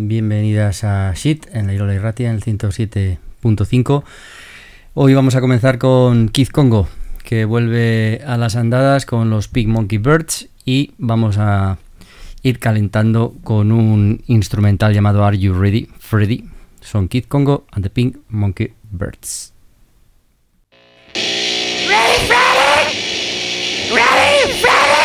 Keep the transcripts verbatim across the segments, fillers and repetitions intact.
bienvenidas a Shit en la Irola Irratia en el ciento siete punto cinco. Hoy vamos a comenzar con Kid Congo, que vuelve a las andadas con los Pink Monkey Birds, y vamos a ir calentando con un instrumental llamado Are You Ready, Freddy? Son Kid Congo and the Pink Monkey Birds. Ready, Freddy? Ready, Freddy?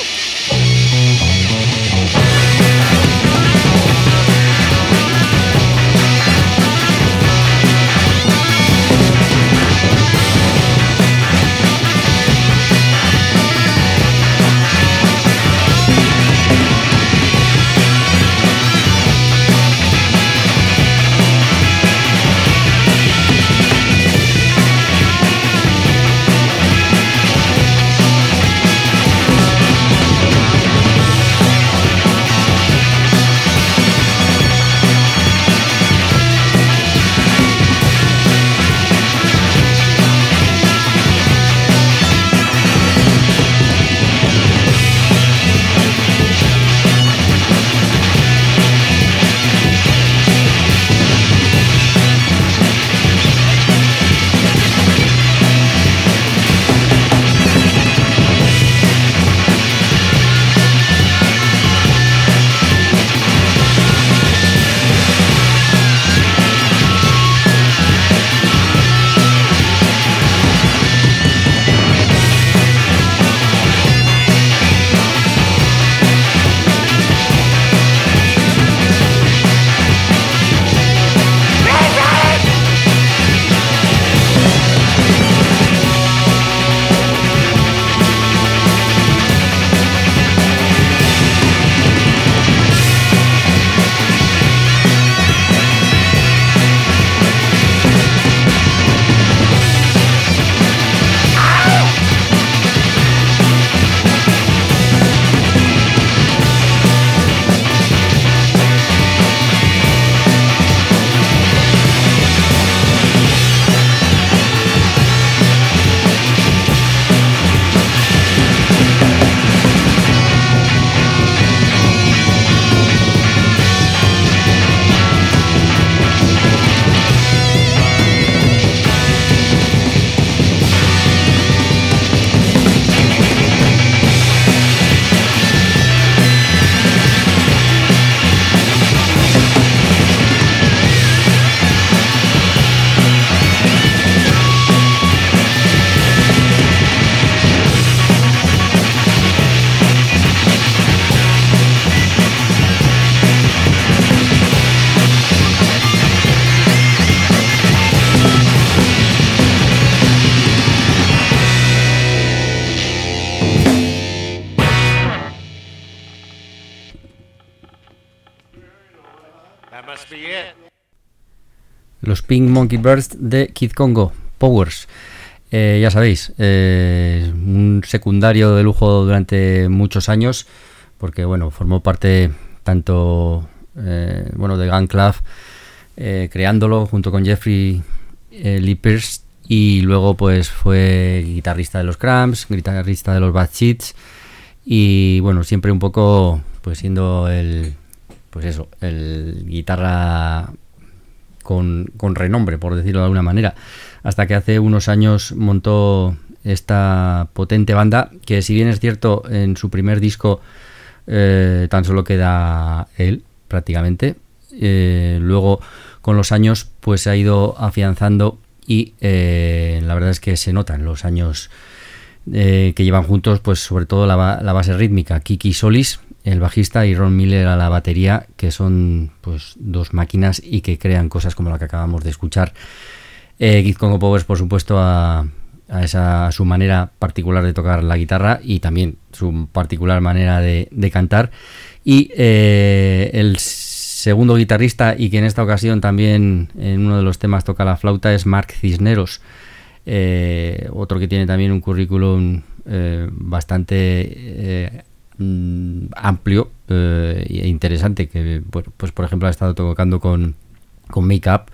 Los Pink Monkey Birds de Kid Congo, Powers. Eh, ya sabéis, eh, un secundario de lujo durante muchos años, porque bueno, formó parte tanto eh, bueno de Gun Club, eh, creándolo junto con Jeffrey eh, Lee Pierce, y luego pues fue guitarrista de los Cramps, guitarrista de los Bad Seeds, y bueno, siempre un poco pues siendo el pues eso, el guitarra Con, con renombre, por decirlo de alguna manera, hasta que hace unos años montó esta potente banda, que si bien es cierto en su primer disco eh, tan solo queda él prácticamente, eh, luego con los años pues se ha ido afianzando, y eh, la verdad es que se notan los años eh, que llevan juntos, pues sobre todo la, la base rítmica, Kiki Solis, el bajista, y Ron Miller a la batería, que son pues dos máquinas y que crean cosas como la que acabamos de escuchar. Eh, Kid Congo Powers, por supuesto, a, a esa a su manera particular de tocar la guitarra, y también su particular manera de, de cantar. Y eh, el segundo guitarrista, y que en esta ocasión también en uno de los temas toca la flauta, es Mark Cisneros, eh, otro que tiene también un currículum eh, bastante eh, amplio eh, e interesante, que pues, pues por ejemplo ha estado tocando con, con Make Up,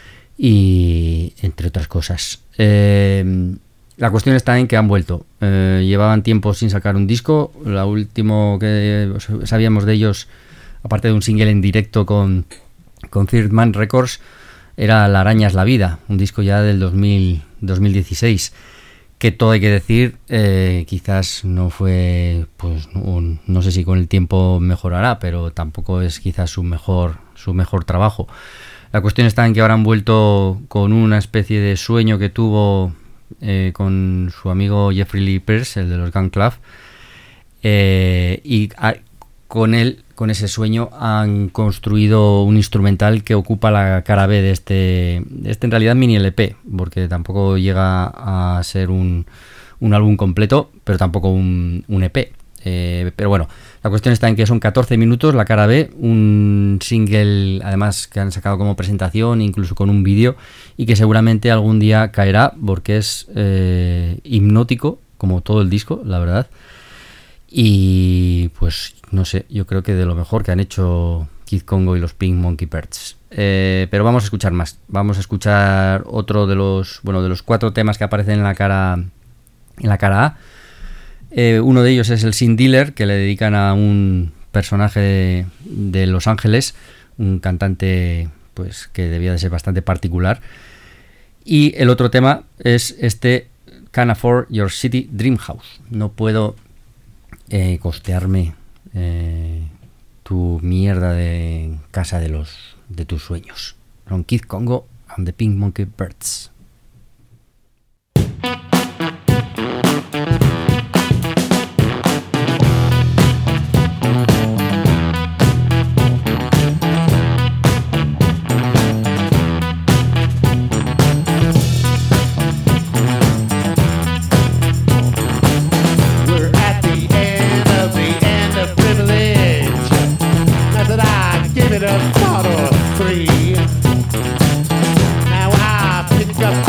y entre otras cosas. Eh, la cuestión está en que han vuelto. Eh, llevaban tiempo sin sacar un disco. La último que sabíamos de ellos aparte de un single en directo con, con Third Man Records, era La araña es la vida, un disco ya del dos mil, dos mil dieciséis, que todo hay que decir, eh, quizás no fue, pues un, no sé si con el tiempo mejorará, pero tampoco es quizás su mejor, su mejor trabajo. La cuestión está en que ahora han vuelto con una especie de sueño que tuvo eh, con su amigo Jeffrey Lee Pierce, el de los Gun Club, eh, y a, con él, con ese sueño, han construido un instrumental que ocupa la cara B de este, de este en realidad mini L P, porque tampoco llega a ser un, un álbum completo, pero tampoco un, un E P. Eh, pero bueno, la cuestión está en que son catorce minutos la cara B, un single además que han sacado como presentación, incluso con un vídeo, y que seguramente algún día caerá porque es eh, hipnótico, como todo el disco, la verdad. Y pues no sé, yo creo que de lo mejor que han hecho Kid Congo y los Pink Monkey Birds. Eh, pero vamos a escuchar más. Vamos a escuchar otro de los, bueno, de los cuatro temas que aparecen en la cara, en la cara A. Eh, uno de ellos es el Sin Dealer, que le dedican a un personaje de, de Los Ángeles, un cantante pues que debía de ser bastante particular. Y el otro tema es este Can't Afford Your City Dream House. No puedo eh, costearme eh, tu mierda de casa de los de tus sueños. From Kid Congo and the Pink Monkey Birds. Up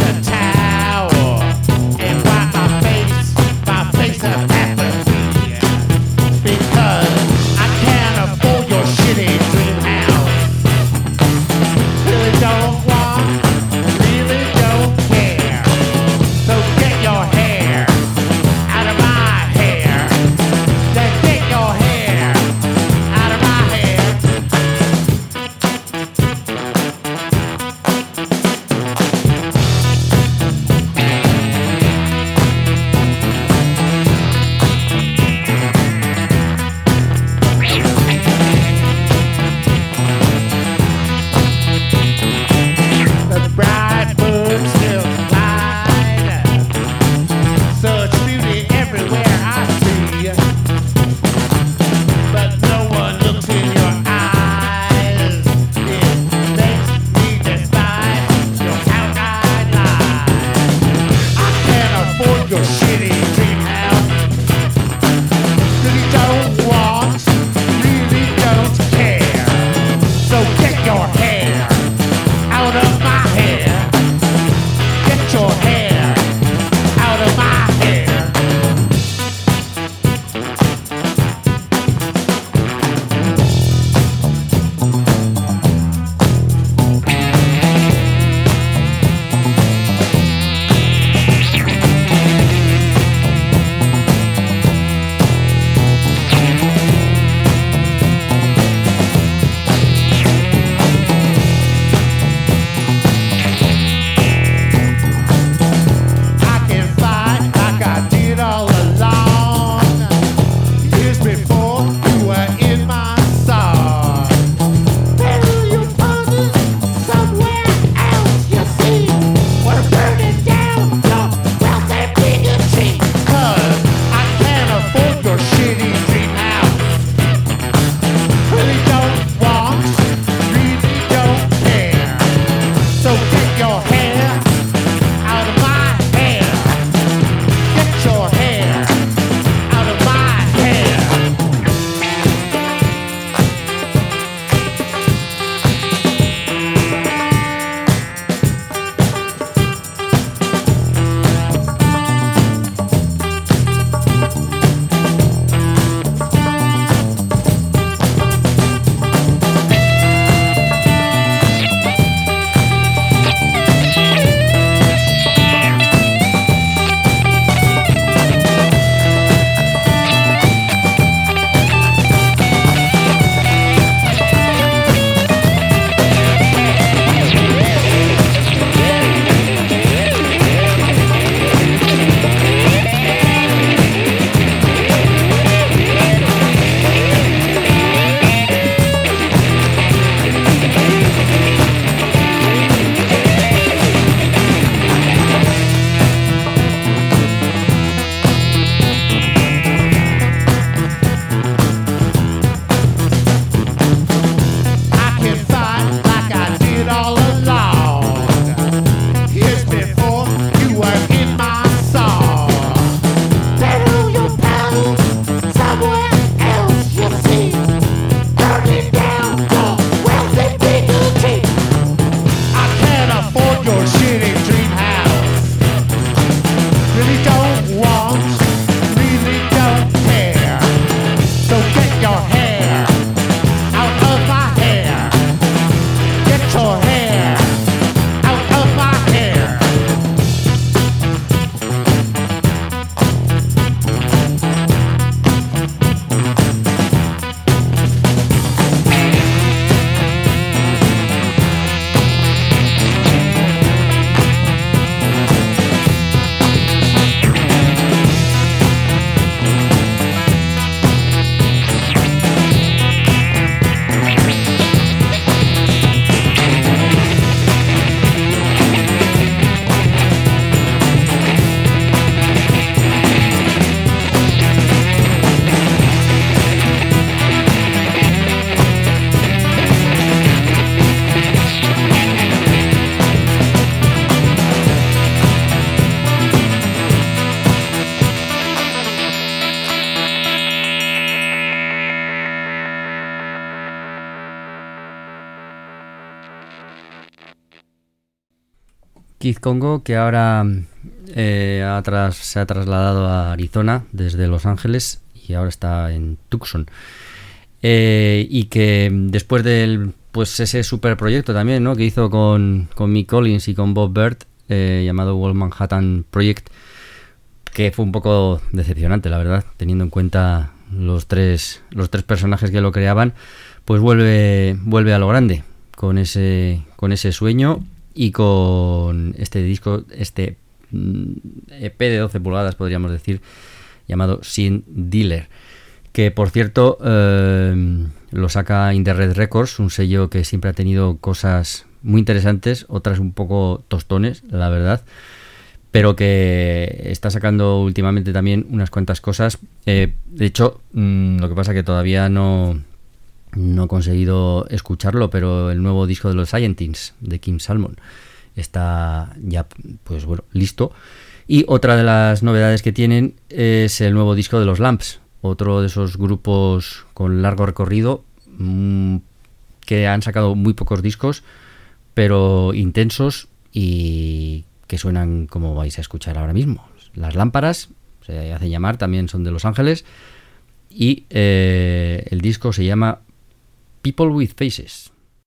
Kid Congo, que ahora eh, ha tras, se ha trasladado a Arizona desde Los Ángeles y ahora está en Tucson. Eh, y que después del pues ese super proyecto también, ¿no?, que hizo con, con Mick Collins y con Bob Bert, eh, llamado Wall Manhattan Project, que fue un poco decepcionante, la verdad, teniendo en cuenta los tres los tres personajes que lo creaban, pues vuelve vuelve a lo grande con ese con ese sueño y con este disco, este E P de doce pulgadas, podríamos decir, llamado Sin Dealer, que por cierto eh, lo saca In The Red Records, un sello que siempre ha tenido cosas muy interesantes, otras un poco tostones, la verdad, pero que está sacando últimamente también unas cuantas cosas. Eh, de hecho, mmm, lo que pasa que todavía no, no he conseguido escucharlo, pero el nuevo disco de los Scientins, de Kim Salmon, está ya, pues bueno, listo. Y otra de las novedades que tienen es el nuevo disco de los Lamps, otro de esos grupos con largo recorrido, mmm, que han sacado muy pocos discos, pero intensos y que suenan como vais a escuchar ahora mismo. Las Lámparas, se hacen llamar, también son de Los Ángeles, y eh, el disco se llama People with Faces.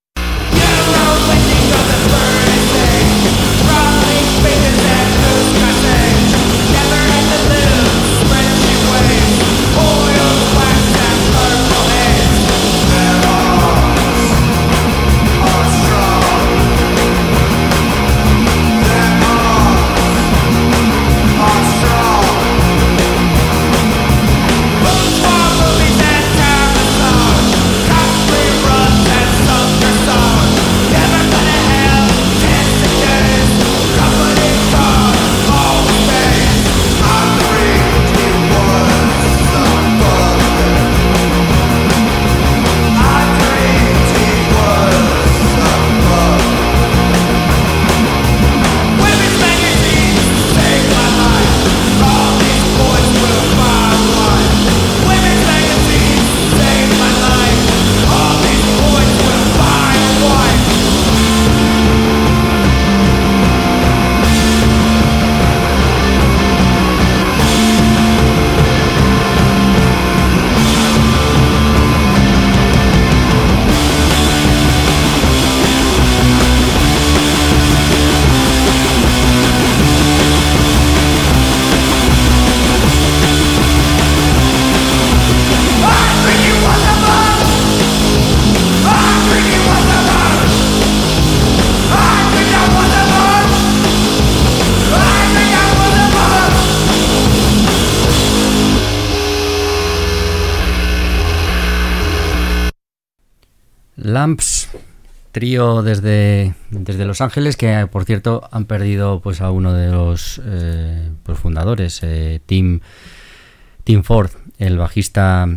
Lamps, trío desde, desde Los Ángeles, que por cierto han perdido pues a uno de los eh, pues fundadores, eh, Tim, Tim Ford, el bajista,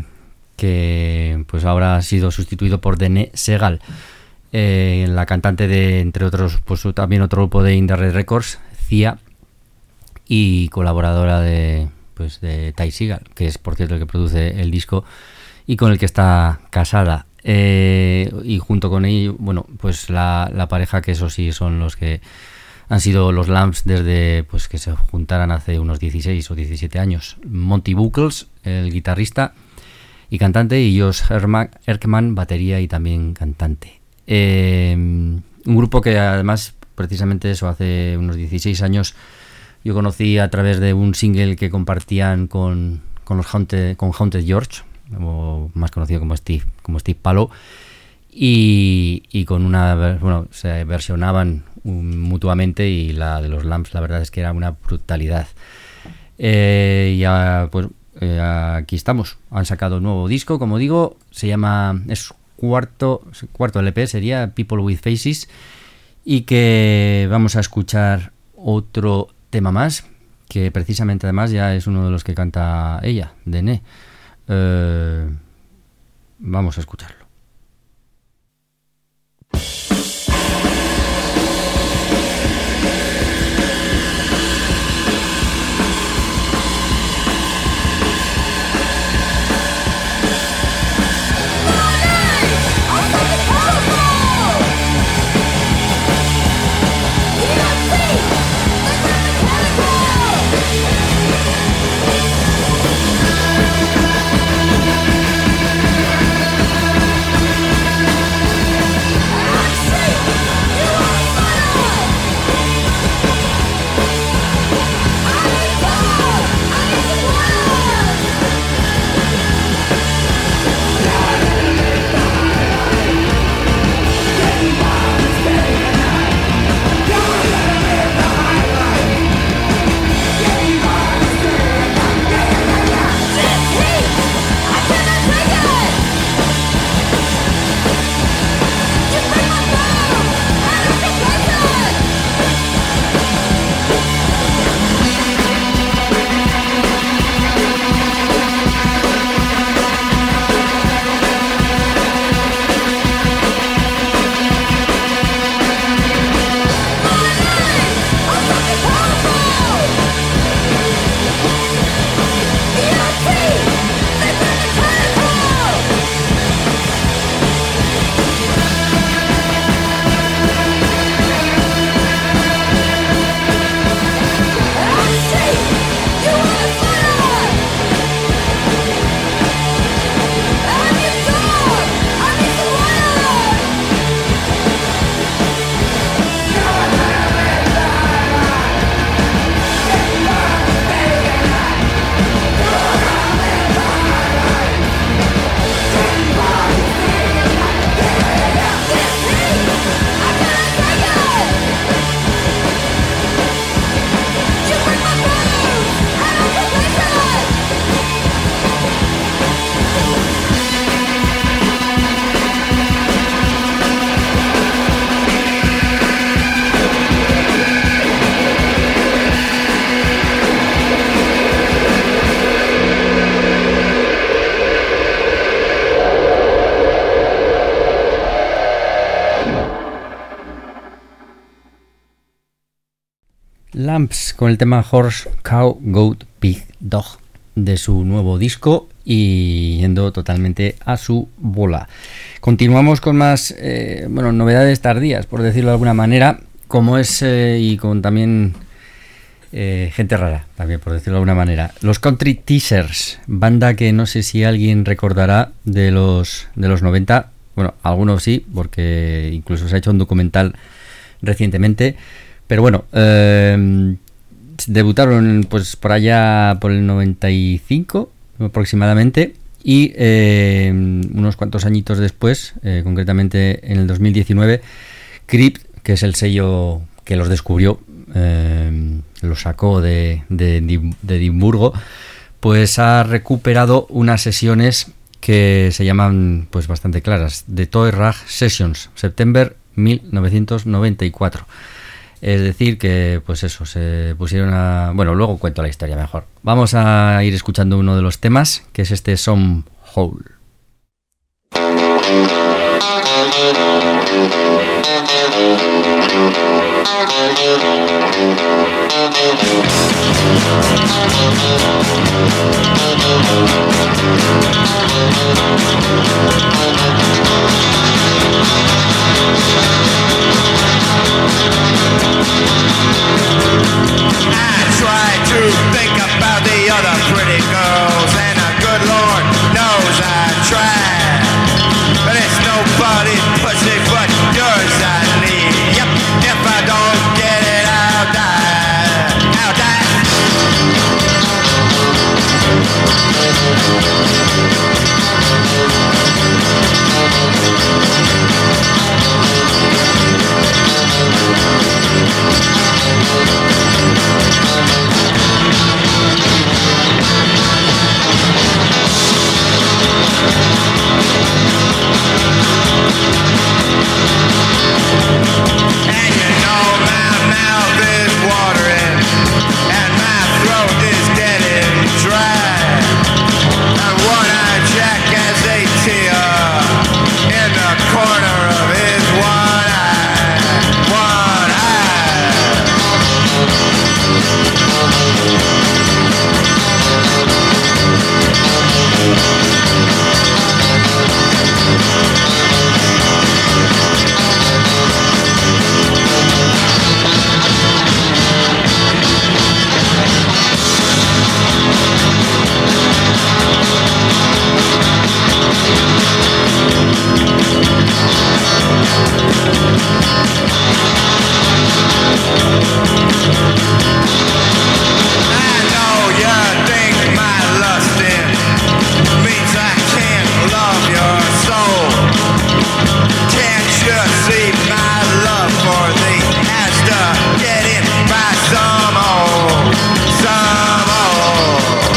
que pues ahora ha sido sustituido por Dene Segal, eh, la cantante de, entre otros, pues también otro grupo de In The Red Records, Cia, y colaboradora de pues de Ty Segall, que es por cierto el que produce el disco y con el que está casada. Eh, y junto con ello, bueno, pues la, la pareja, que eso sí son los que han sido los Lamps desde pues que se juntaran hace unos dieciséis o diecisiete años. Monty Buckles, el guitarrista y cantante, y Josh Erkman, batería y también cantante. Eh, un grupo que además, precisamente eso, hace unos dieciséis años yo conocí a través de un single que compartían con, con los Haunted, con Haunted George, o más conocido como Steve, como Steve Palo, y, y con una, bueno, se versionaban um, mutuamente, y la de los Lamps, la verdad es que era una brutalidad. Eh, ya pues eh, aquí estamos, han sacado un nuevo disco, como digo, se llama, es cuarto, cuarto L P, sería People with Faces, y que vamos a escuchar otro tema más, que precisamente además ya es uno de los que canta ella, Dene. Uh, vamos a escucharlo. P Lamps con el tema Horse, Cow, Goat, Pig, Dog de su nuevo disco y yendo totalmente a su bola. Continuamos con más eh, bueno, novedades tardías, por decirlo de alguna manera, como es eh, y con también eh, gente rara, también por decirlo de alguna manera. Los Country Teasers, banda que no sé si alguien recordará de los de los noventa, bueno, algunos sí, porque incluso se ha hecho un documental recientemente, pero bueno, eh, debutaron pues por allá por el noventa y cinco aproximadamente y eh, unos cuantos añitos después, eh, concretamente en el dos mil diecinueve, Crypt, que es el sello que los descubrió, eh, los sacó de, de, de Edimburgo, pues ha recuperado unas sesiones que se llaman pues bastante claras, The Toy Rag Sessions, September mil novecientos noventa y cuatro. Es decir, que pues eso, se pusieron a... Bueno, luego cuento la historia mejor. Vamos a ir escuchando uno de los temas, que es este Some Hole. I try to think about the other pretty girls, and the good Lord knows I try, but it's nobody's pussy but yours I need. Yep, if I don't get it, I'll die. I'll die. And you know my mouth is watering and my throat is getting dry, and one-eyed Jack has a tear in the corner of his one eye, one eye. I know you think my lusting means I can't love your soul. Can't you see my love for thee has to get in by some old, some old.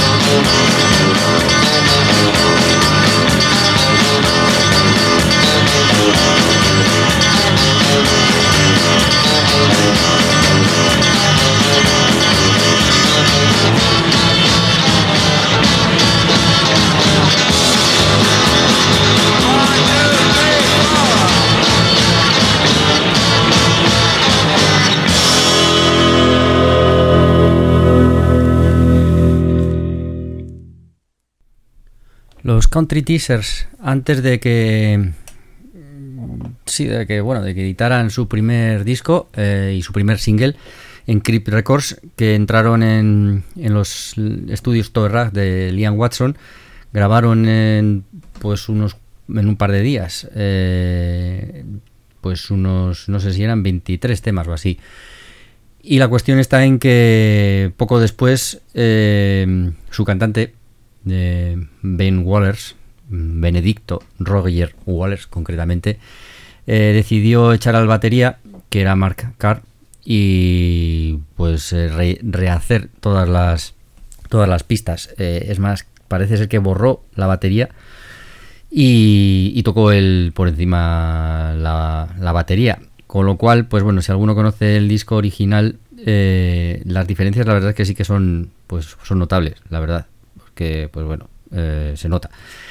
Los Country Teasers, antes de que sí, de que bueno, de que editaran su primer disco eh, y su primer single en Crypt Records, que entraron en, en los estudios Toy Rag de Liam Watson, grabaron en pues unos en un par de días, eh, pues unos, no sé si eran veintitrés temas o así. Y la cuestión está en que poco después eh, su cantante de Ben Wallace, Benedicto Roger Wallace concretamente, eh, decidió echar al batería, que era Mark Carr, y pues eh, re- rehacer todas las todas las pistas. Eh, es más, parece ser que borró la batería y, y tocó él por encima la, la batería, con lo cual, pues bueno, si alguno conoce el disco original, eh, las diferencias la verdad es que sí que son pues son notables, la verdad, porque pues bueno, eh, se nota.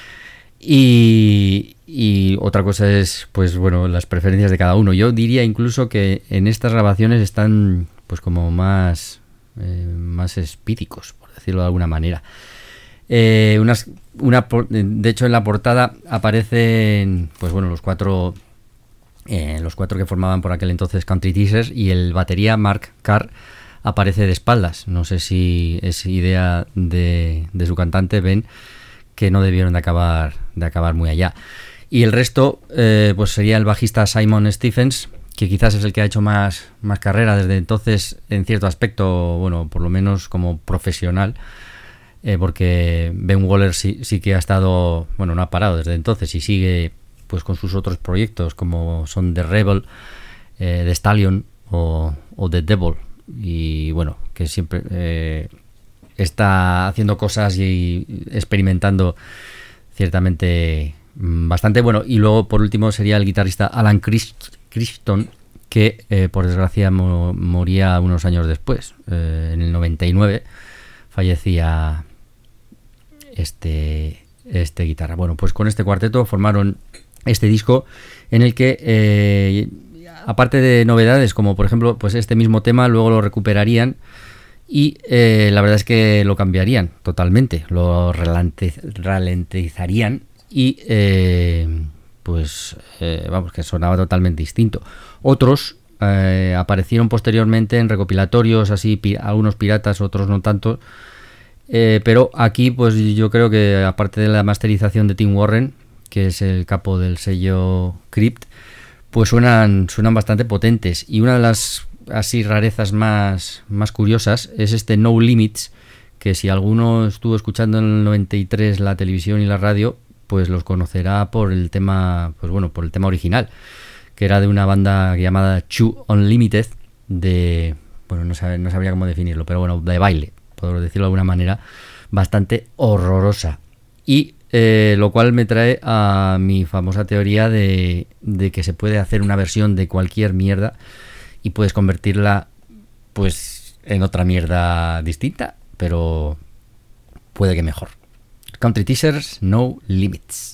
Y, y otra cosa es, pues bueno, las preferencias de cada uno. Yo diría incluso que en estas grabaciones están pues como más, eh, más espídicos, por decirlo de alguna manera. Eh, unas, una, de hecho, en la portada aparecen, pues bueno, los cuatro, eh, los cuatro que formaban por aquel entonces Country Teasers, y el batería Mark Carr aparece de espaldas. No sé si es idea de, de su cantante Ben, que no debieron de acabar, de acabar muy allá. Y el resto, eh, pues sería el bajista Simon Stephens, que quizás es el que ha hecho más, más carrera desde entonces, en cierto aspecto, bueno, por lo menos como profesional. Eh, porque Ben Waller sí, sí que ha estado, bueno, no ha parado desde entonces y sigue pues con sus otros proyectos como son The Rebel, eh, The Stallion o, o The Devil, y bueno, que siempre eh, está haciendo cosas y experimentando ciertamente bastante bueno. Y luego por último sería el guitarrista Alan Criston, que eh, por desgracia mo- moría unos años después, eh, en el noventa y nueve fallecía este, este guitarra. Bueno, pues con este cuarteto formaron este disco en el que, eh, aparte de novedades como por ejemplo pues este mismo tema, luego lo recuperarían y eh, la verdad es que lo cambiarían totalmente, lo ralentiz- ralentizarían y eh, pues eh, vamos, que sonaba totalmente distinto. Otros eh, aparecieron posteriormente en recopilatorios así, pi- algunos piratas, otros no tanto. Eh, pero aquí pues yo creo que aparte de la masterización de Tim Warren, que es el capo del sello Crypt, pues suenan, suenan bastante potentes. Y una de las así rarezas más, más curiosas es este No Limits, que si alguno estuvo escuchando en el noventa y tres la televisión y la radio, pues los conocerá por el tema, pues bueno, por el tema original, que era de una banda llamada Chu Unlimited, de, bueno, no, sab- no sabría cómo definirlo, pero bueno, de baile, por decirlo de alguna manera, bastante horrorosa. Y eh, lo cual me trae a mi famosa teoría de, de que se puede hacer una versión de cualquier mierda y puedes convertirla pues en otra mierda distinta, pero puede que mejor. Country Teasers, No Limits.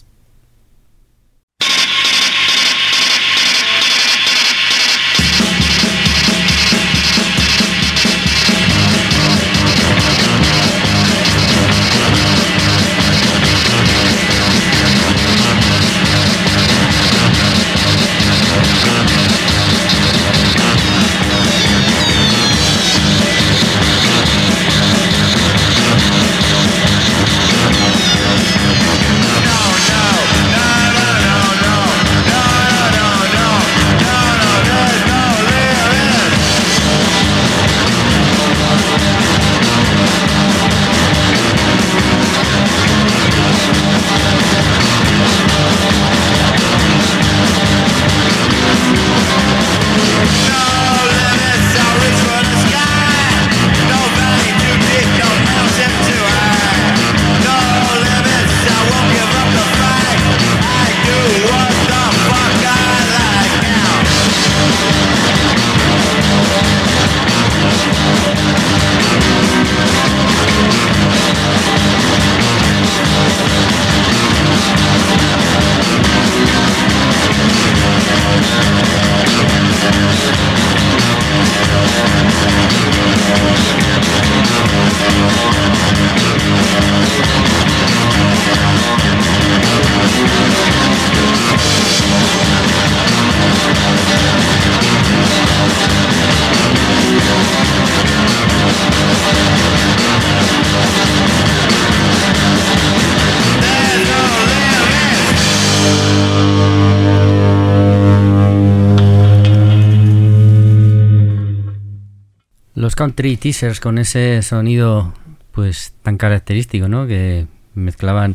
Los Country Teasers con ese sonido pues tan característico, ¿no? Que mezclaban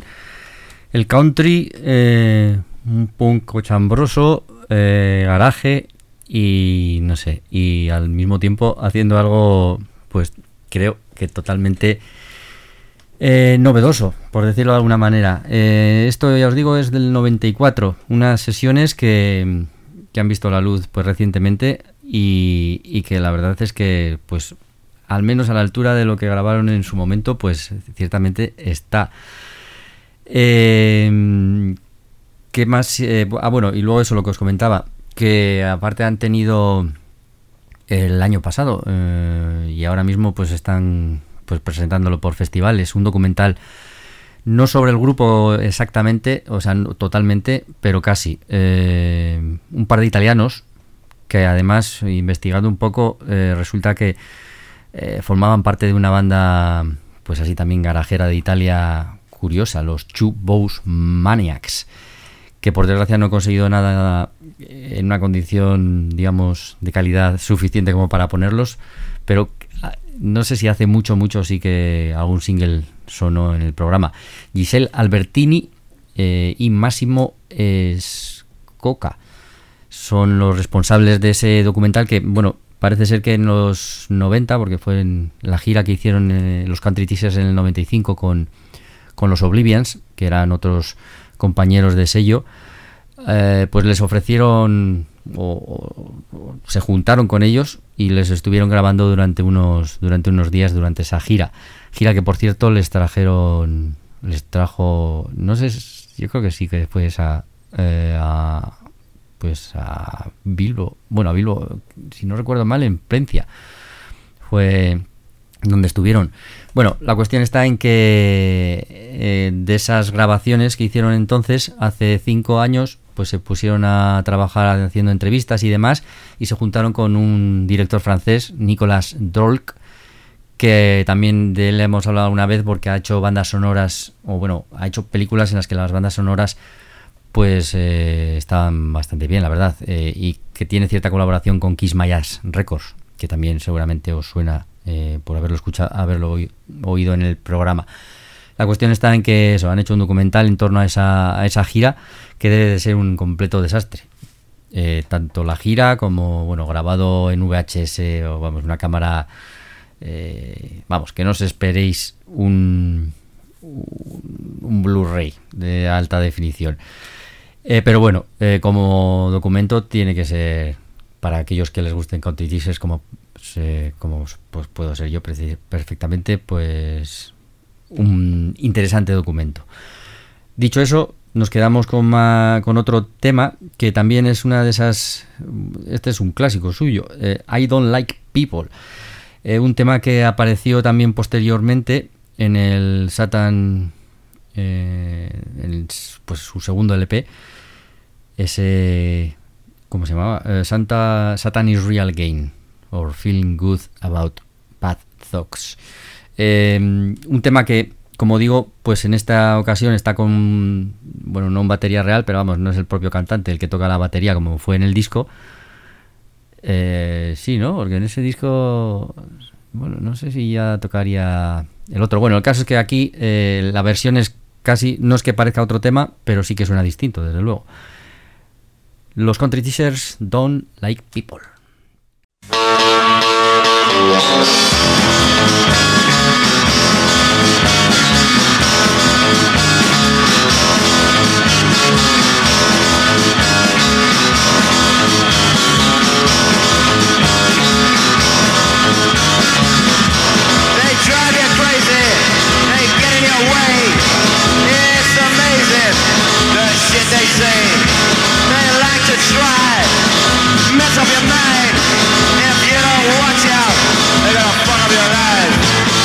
el country, eh, un punk cochambroso, eh, garaje y no sé, y al mismo tiempo haciendo algo pues creo que totalmente eh, novedoso, por decirlo de alguna manera. Eh, esto ya os digo es del noventa y cuatro, unas sesiones que, que han visto la luz pues recientemente. Y, y que la verdad es que pues al menos a la altura de lo que grabaron en su momento pues ciertamente está. eh, ¿qué más? Eh, ah bueno, y luego eso, lo que os comentaba, que aparte han tenido el año pasado eh, y ahora mismo pues están pues presentándolo por festivales. Un documental no sobre el grupo exactamente, o sea, no, totalmente, pero casi. Eh, un par de italianos que además, investigando un poco, eh, resulta que eh, formaban parte de una banda, pues así también garajera de Italia, curiosa, los Two Bows Maniacs, que por desgracia no he conseguido nada en una condición, digamos, de calidad suficiente como para ponerlos, pero no sé si hace mucho, mucho sí que algún single sonó en el programa. Giselle Albertini eh, y Massimo Scocca son los responsables de ese documental que, bueno, parece ser que en los noventa, porque fue en la gira que hicieron eh, los Country Teasers en el noventa y cinco con, con los Oblivians, que eran otros compañeros de sello, eh, pues les ofrecieron o, o, o se juntaron con ellos y les estuvieron grabando durante unos durante unos días durante esa gira gira que por cierto les trajeron les trajo no sé, yo creo que sí que fue esa eh, a, pues a Bilbo, bueno a Bilbo, si no recuerdo mal, en Plencia fue donde estuvieron. Bueno, la cuestión está en que eh, de esas grabaciones que hicieron entonces, hace cinco años, pues se pusieron a trabajar haciendo entrevistas y demás, y se juntaron con un director francés, Nicolas Drolk, que también de él hemos hablado una vez porque ha hecho bandas sonoras, o bueno, ha hecho películas en las que las bandas sonoras pues eh, estaban bastante bien, la verdad, eh, y que tiene cierta colaboración con Kiss My Ass Records, que también seguramente os suena eh, por haberlo escuchado, haberlo oí, oído en el programa. La cuestión está en que eso, han hecho un documental en torno a esa, a esa gira que debe de ser un completo desastre. Eh, tanto la gira como, bueno, grabado en V H S o, vamos, una cámara... Eh, vamos, que no os esperéis un, un, un Blu-ray de alta definición. Eh, pero bueno, eh, como documento tiene que ser, para aquellos que les gusten Country Teasers, como, eh, como pues puedo ser yo perfectamente, pues un interesante documento. Dicho eso, nos quedamos con, ma, con otro tema que también es una de esas, este es un clásico suyo, eh, I Don't Like People, eh, un tema que apareció también posteriormente en el Satan, eh, en, pues su segundo L P, ese, ¿cómo se llamaba? Eh, Santa, Satan is Real Again, or Feeling Good About Bad Thoughts. Eh, un tema que, como digo, pues en esta ocasión está con, bueno, no un batería real, pero vamos, no es el propio cantante el que toca la batería como fue en el disco. Eh, sí, ¿no? Porque en ese disco, bueno, no sé si ya tocaría el otro. Bueno, el caso es que aquí eh, la versión es casi, no es que parezca otro tema, pero sí que suena distinto, desde luego. Los Country Teasers Don't Like People. They drive you crazy, they get in your way. It's amazing, the shit they say. They like to try, mess up your mind. If you don't watch out, they're gonna fuck up your life.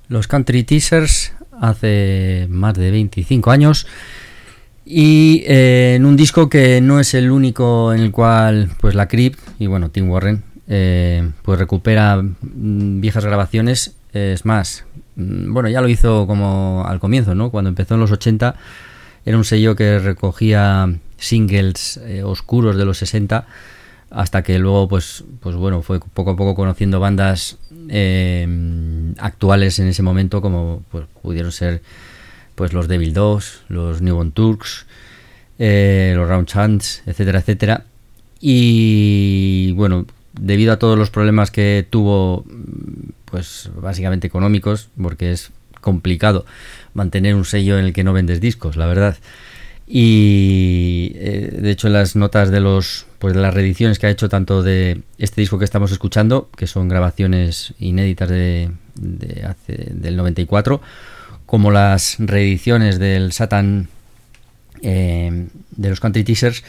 los Country Teasers hace más de veinticinco años y eh, en un disco que no es el único en el cual pues la Crypt y bueno Tim Warren eh, pues recupera mm, viejas grabaciones. Es más, mm, bueno, ya lo hizo como al comienzo, ¿no? Cuando empezó en los ochenta era un sello que recogía singles eh, oscuros de los sesenta, hasta que luego pues pues bueno fue poco a poco conociendo bandas eh, actuales en ese momento, como pues pudieron ser pues los Devil Dogs, los Newborn Turks, eh, los Round Chants, etcétera, etcétera. Y bueno, debido a todos los problemas que tuvo, pues básicamente económicos, porque es complicado mantener un sello en el que no vendes discos, la verdad. Y eh, de hecho en las notas de los pues de las reediciones que ha hecho tanto de este disco que estamos escuchando, que son grabaciones inéditas de, de hace, del noventa y cuatro, como las reediciones del Satan eh, de los Country Teasers,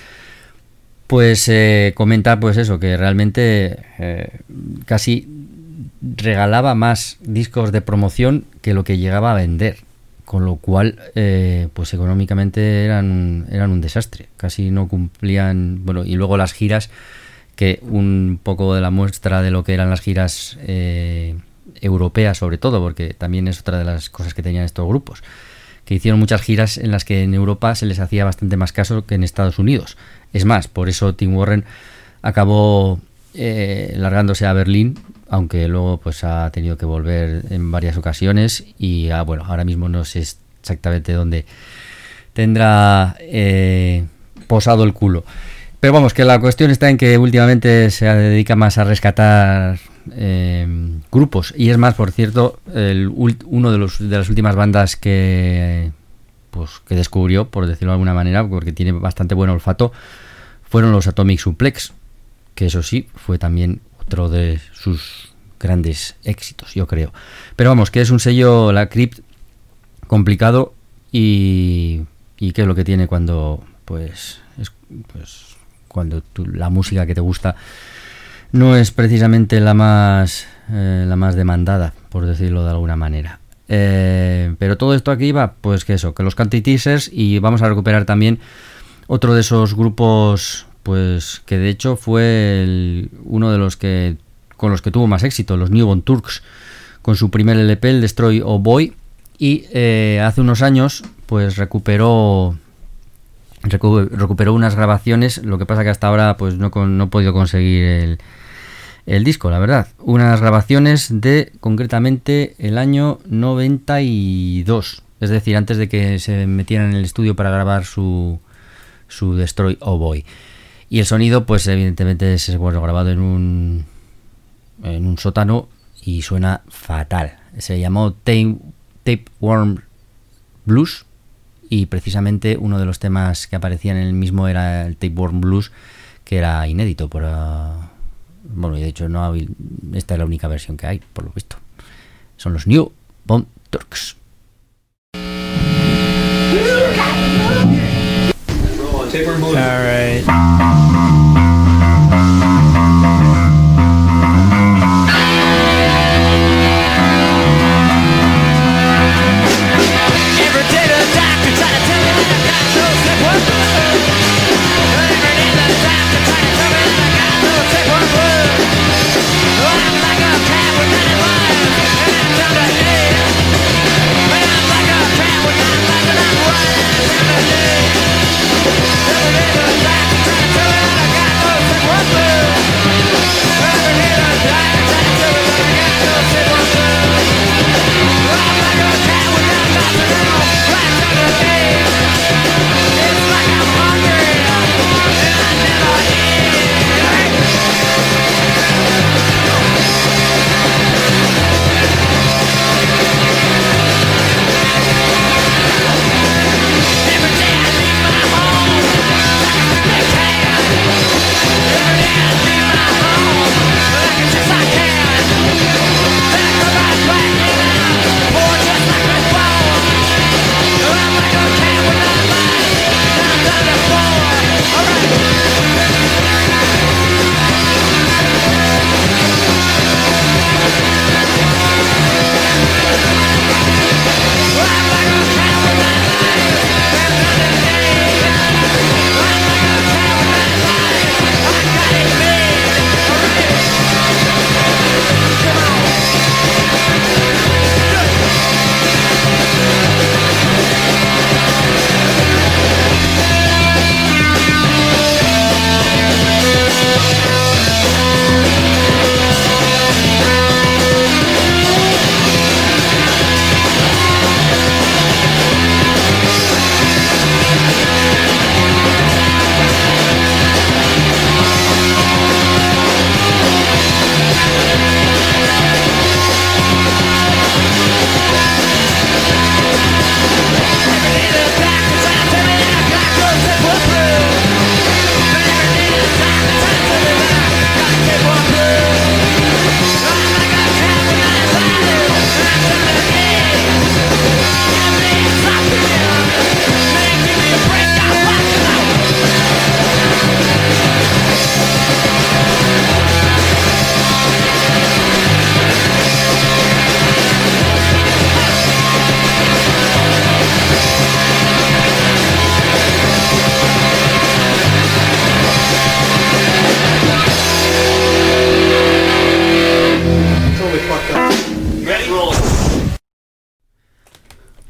pues eh, comenta pues eso, que realmente eh, casi regalaba más discos de promoción que lo que llegaba a vender, con lo cual eh, pues económicamente eran, eran un desastre, casi no cumplían. Bueno, y luego las giras, que un poco de la muestra de lo que eran las giras eh, europeas sobre todo, porque también es otra de las cosas que tenían estos grupos, que hicieron muchas giras en las que en Europa se les hacía bastante más caso que en Estados Unidos. Es más, por eso Tim Warren acabó eh, largándose a Berlín, aunque luego pues ha tenido que volver en varias ocasiones y ah, bueno, ahora mismo no sé exactamente dónde tendrá eh, posado el culo. Pero vamos, que la cuestión está en que últimamente se dedica más a rescatar eh, grupos. Y es más, por cierto, el, uno de, los, de las últimas bandas que, pues, que descubrió, por decirlo de alguna manera, porque tiene bastante buen olfato, fueron los Atomic Suplex, que eso sí, fue también otro de sus grandes éxitos, yo creo. Pero vamos, que es un sello, la Crypt, complicado y, y qué es lo que tiene cuando pues, es, pues cuando tú, la música que te gusta no es precisamente la más eh, la más demandada, por decirlo de alguna manera. Eh, pero todo esto aquí va, pues que eso, que los Country Teasers, y vamos a recuperar también otro de esos grupos, pues que de hecho fue el, uno de los que con los que tuvo más éxito, los Newborn Turks, con su primer L P, el Destroy Oh Boy, y eh, hace unos años pues recuperó recu- recuperó unas grabaciones. Lo que pasa que hasta ahora pues no, con, no he podido conseguir el, el disco, la verdad. Unas grabaciones de concretamente el año noventa y dos, es decir, antes de que se metieran en el estudio para grabar su, su Destroy Oh Boy. Y el sonido pues evidentemente es bueno, grabado en un en un sótano y suena fatal. Se llamó Tape, Tapeworm Blues, y precisamente uno de los temas que aparecían en el mismo era el Tapeworm Blues, que era inédito por uh, bueno, y de hecho no hay, esta es la única versión que hay, por lo visto. Son los Newborn Turks. All right. Trying to tell me that I got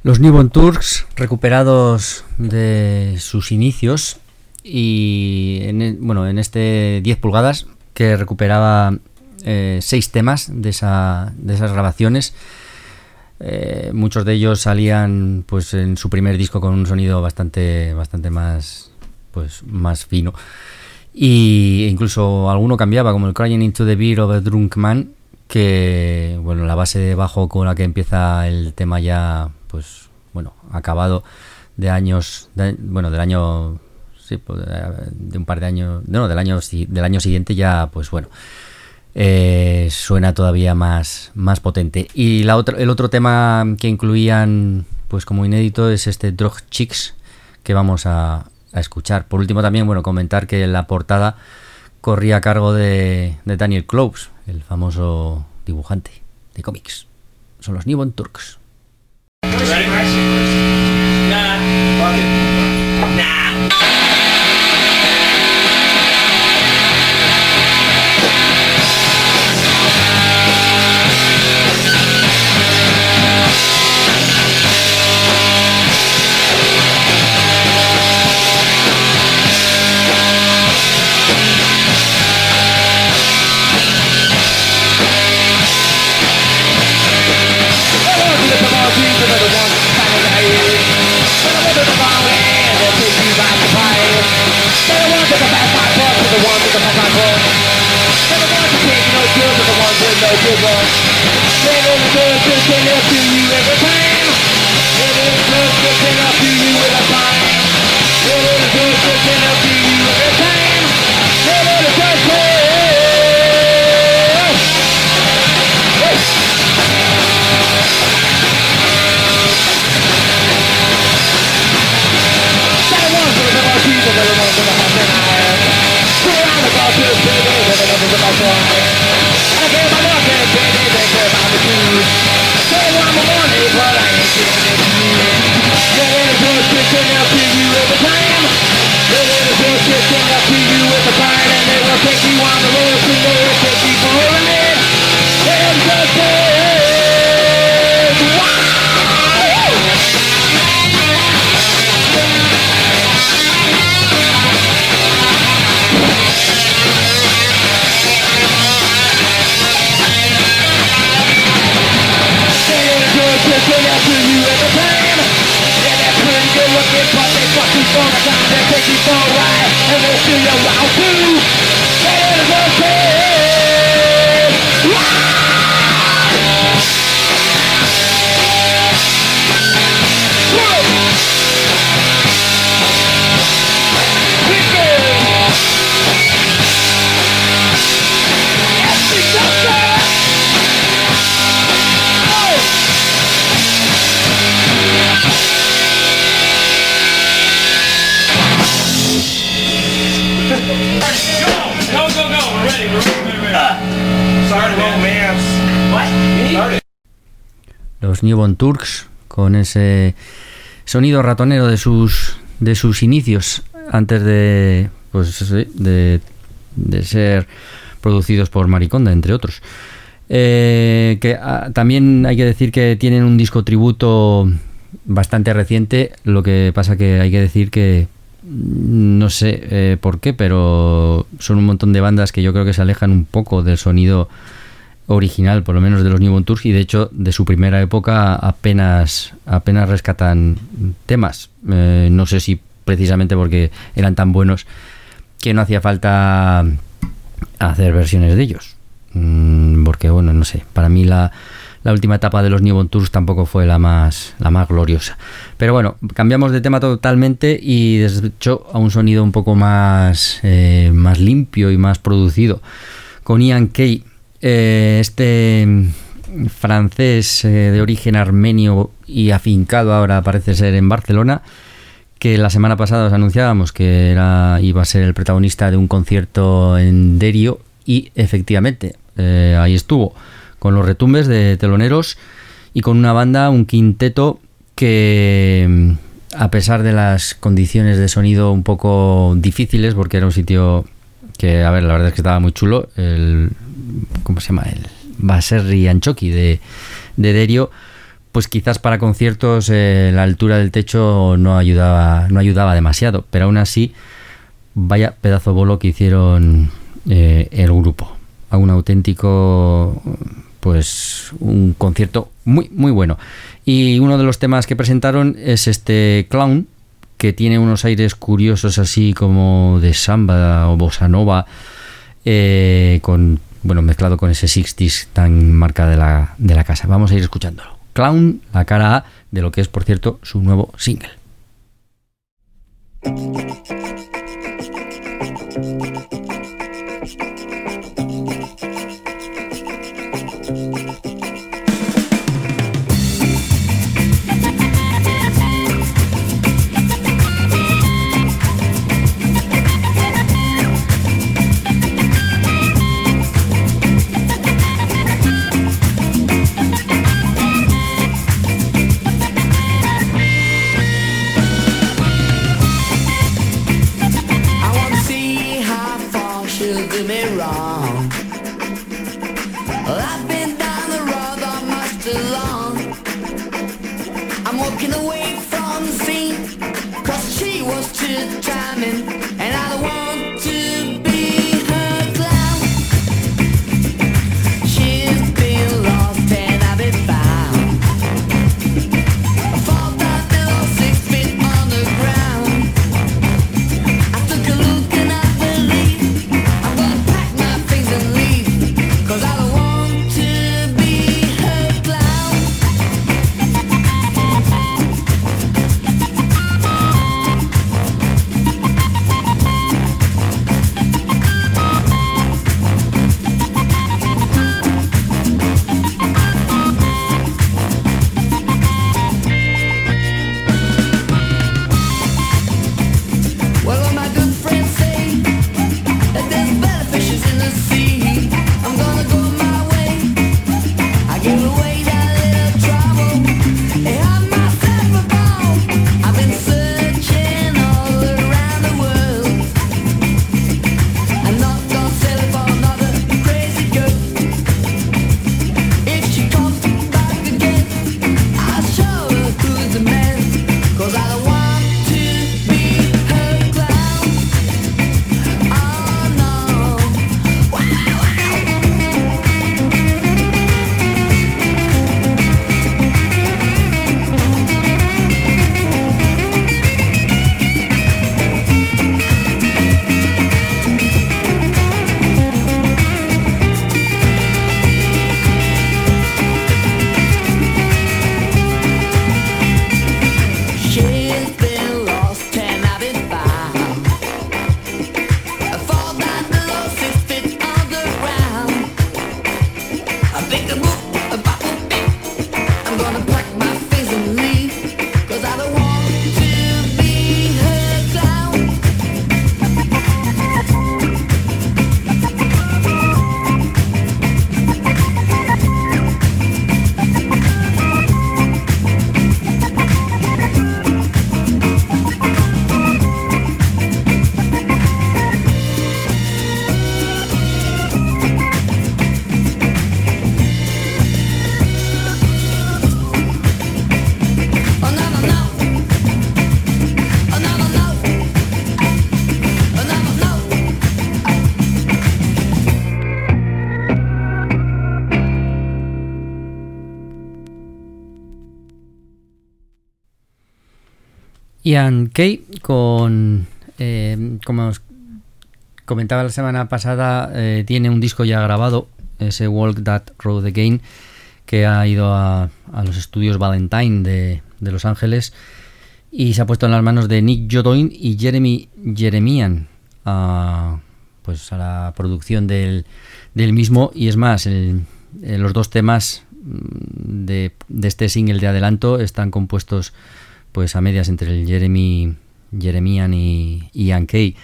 Los Newborn Turks, recuperados de sus inicios y en, bueno, en este diez pulgadas que recuperaba eh, seis temas de, esa, de esas grabaciones. Eh, muchos de ellos salían pues en su primer disco con un sonido bastante bastante más pues más fino, y incluso alguno cambiaba, como el Crying into the Beer of a Drunk Man, que bueno, la base de bajo con la que empieza el tema ya pues bueno, acabado de años de, bueno, del año sí, pues, de un par de años, no, del año del año siguiente ya pues bueno, Eh, suena todavía más, más potente. Y la otra, el otro tema que incluían pues como inédito es este Drug Chicks, que vamos a, a escuchar. Por último también, bueno, comentar que la portada corría a cargo de, de Daniel Clowes, el famoso dibujante de cómics. Son los Newborn Turks. Ready? Nah. Fuck it. Nah. Los Newborn Turks, con ese sonido ratonero de sus de sus inicios, antes de pues de, de ser producidos por Mariconda, entre otros. Eh, que ah, también hay que decir que tienen un disco tributo bastante reciente. Lo que pasa que hay que decir que no sé eh, por qué, pero son un montón de bandas que yo creo que se alejan un poco del sonido original, por lo menos de los Newborn Turks, y de hecho de su primera época apenas apenas rescatan temas. Eh, no sé si precisamente porque eran tan buenos que no hacía falta hacer versiones de ellos. Mm, porque bueno, no sé, para mí la, la última etapa de los Newborn Turks tampoco fue la más la más gloriosa. Pero bueno, cambiamos de tema totalmente y de hecho a un sonido un poco más eh, más limpio y más producido, con Ian Kay. Eh, este francés eh, de origen armenio y afincado ahora parece ser en Barcelona, que la semana pasada os anunciábamos que era, iba a ser el protagonista de un concierto en Derio, y efectivamente eh, ahí estuvo, con los retumbes de teloneros y con una banda, un quinteto que, a pesar de las condiciones de sonido un poco difíciles, porque era un sitio que, a ver, la verdad es que estaba muy chulo, el ¿cómo se llama? El Baserri Anchoqui de, de Derio, pues quizás para conciertos eh, la altura del techo no ayudaba, no ayudaba demasiado, pero aún así, vaya pedazo bolo que hicieron eh, el grupo. A un auténtico, pues un concierto muy, muy bueno. Y uno de los temas que presentaron es este Clown, que tiene unos aires curiosos así como de samba o bossa nova, eh, con, bueno, mezclado con ese sesenta tan marca de la, de la casa. Vamos a ir escuchándolo. Clown, la cara A de lo que es, por cierto, su nuevo single. Ian Kay con, eh, como os comentaba la semana pasada, eh, tiene un disco ya grabado, ese Walk That Road Again, que ha ido a, a los estudios Valentine de, de Los Ángeles y se ha puesto en las manos de Nick Jodoin y Jeremy Jeremian a, pues a la producción del, del mismo. Y es más, el, el, los dos temas de, de este single de adelanto están compuestos pues a medias entre el Jeremy Jeremian y, y Ian Kay.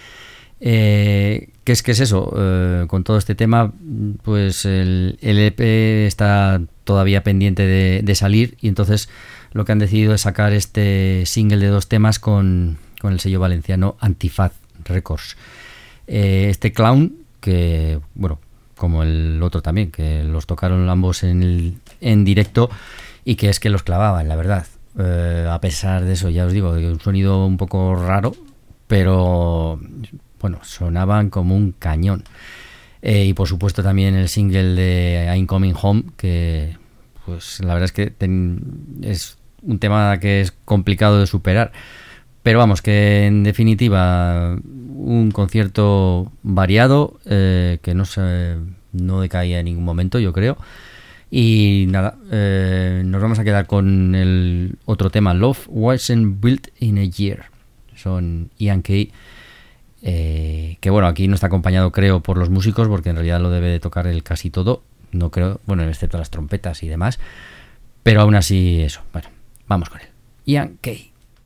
Eh, ¿qué es, qué es eso? Eh, con todo este tema, pues el, el E P está todavía pendiente de, de salir, y entonces lo que han decidido es sacar este single de dos temas con, con el sello valenciano Antifaz Records. Eh, este Clown, que bueno, como el otro también, que los tocaron ambos en, el, en directo, y que es que los clavaban, la verdad. Eh, a pesar de eso, ya os digo, un sonido un poco raro, pero bueno, sonaban como un cañón. Eh, y por supuesto también el single de I'm Coming Home, que pues la verdad es que ten, es un tema que es complicado de superar. Pero vamos, que en definitiva un concierto variado, eh, que no se, no decaía en ningún momento, yo creo. Y nada, eh, nos vamos a quedar con el otro tema, Love Wasn't Built in a Year. Son Ian Kay, eh, que bueno, aquí no está acompañado creo por los músicos, porque en realidad lo debe de tocar él casi todo, no creo, bueno, excepto las trompetas y demás. Pero aún así eso, bueno, vamos con él. Ian Kay.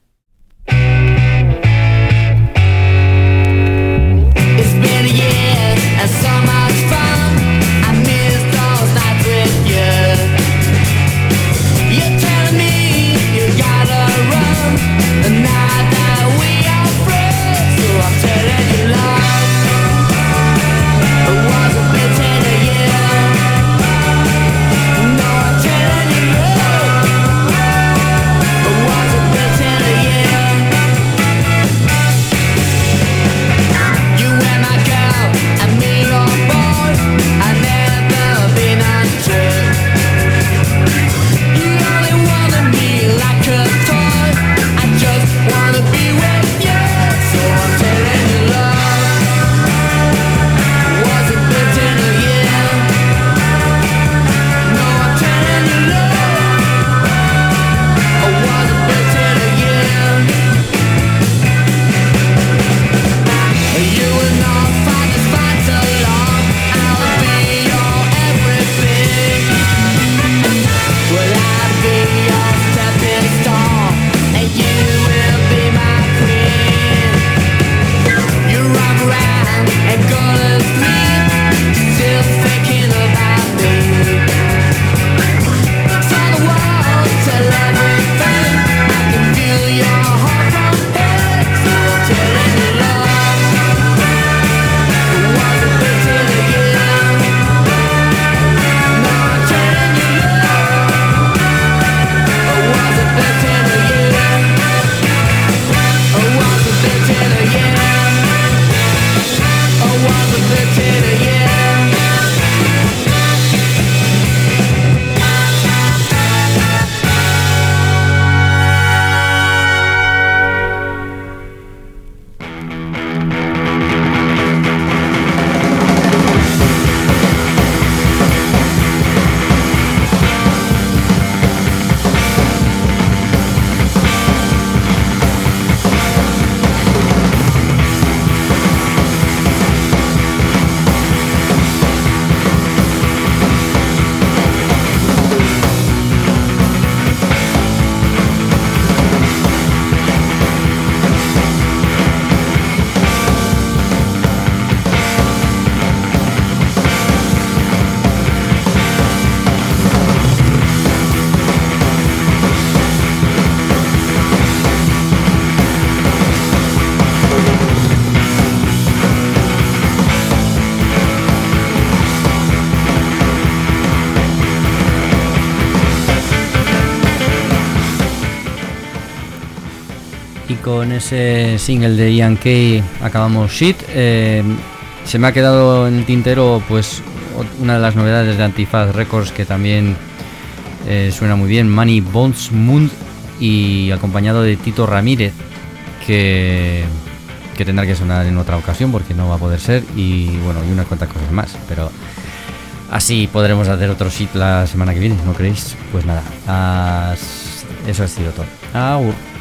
It's been a year and so much fun. I miss those nights with you. You're telling me you gotta run, and now that we are friends, so I'm telling you love, it wasn't built in a year. No, I'm telling you love, it wasn't built in a year. You and my girl and me on board, I've never been untrue. You only wanted me like a toy, I just wanna be with you. So I'm telling you love, wasn't built in a year. No, I'm telling you love, wasn't built in a year. You will not find us fight so long. I'll be your everything. Will I be your stepping stone, and you will be my queen. You run around and go to sleep, still thinking about me. From the wall till everything, I can feel your heart from here. So I'm telling you love, it wasn't built in a year. No, I'm telling you love, it wasn't built in a year. It wasn't built in a year. It wasn't built in a year. Con ese single de Ian Kay acabamos Shit. Eh, se me ha quedado en el tintero pues una de las novedades de Antifaz Records que también eh, suena muy bien, Manny Bones Moon, y acompañado de Tito Ramírez, que, que tendrá que sonar en otra ocasión porque no va a poder ser, y bueno, y unas cuantas cosas más, pero así podremos hacer otro Shit la semana que viene, ¿no creéis? Pues nada, as, eso ha sido todo. Agur.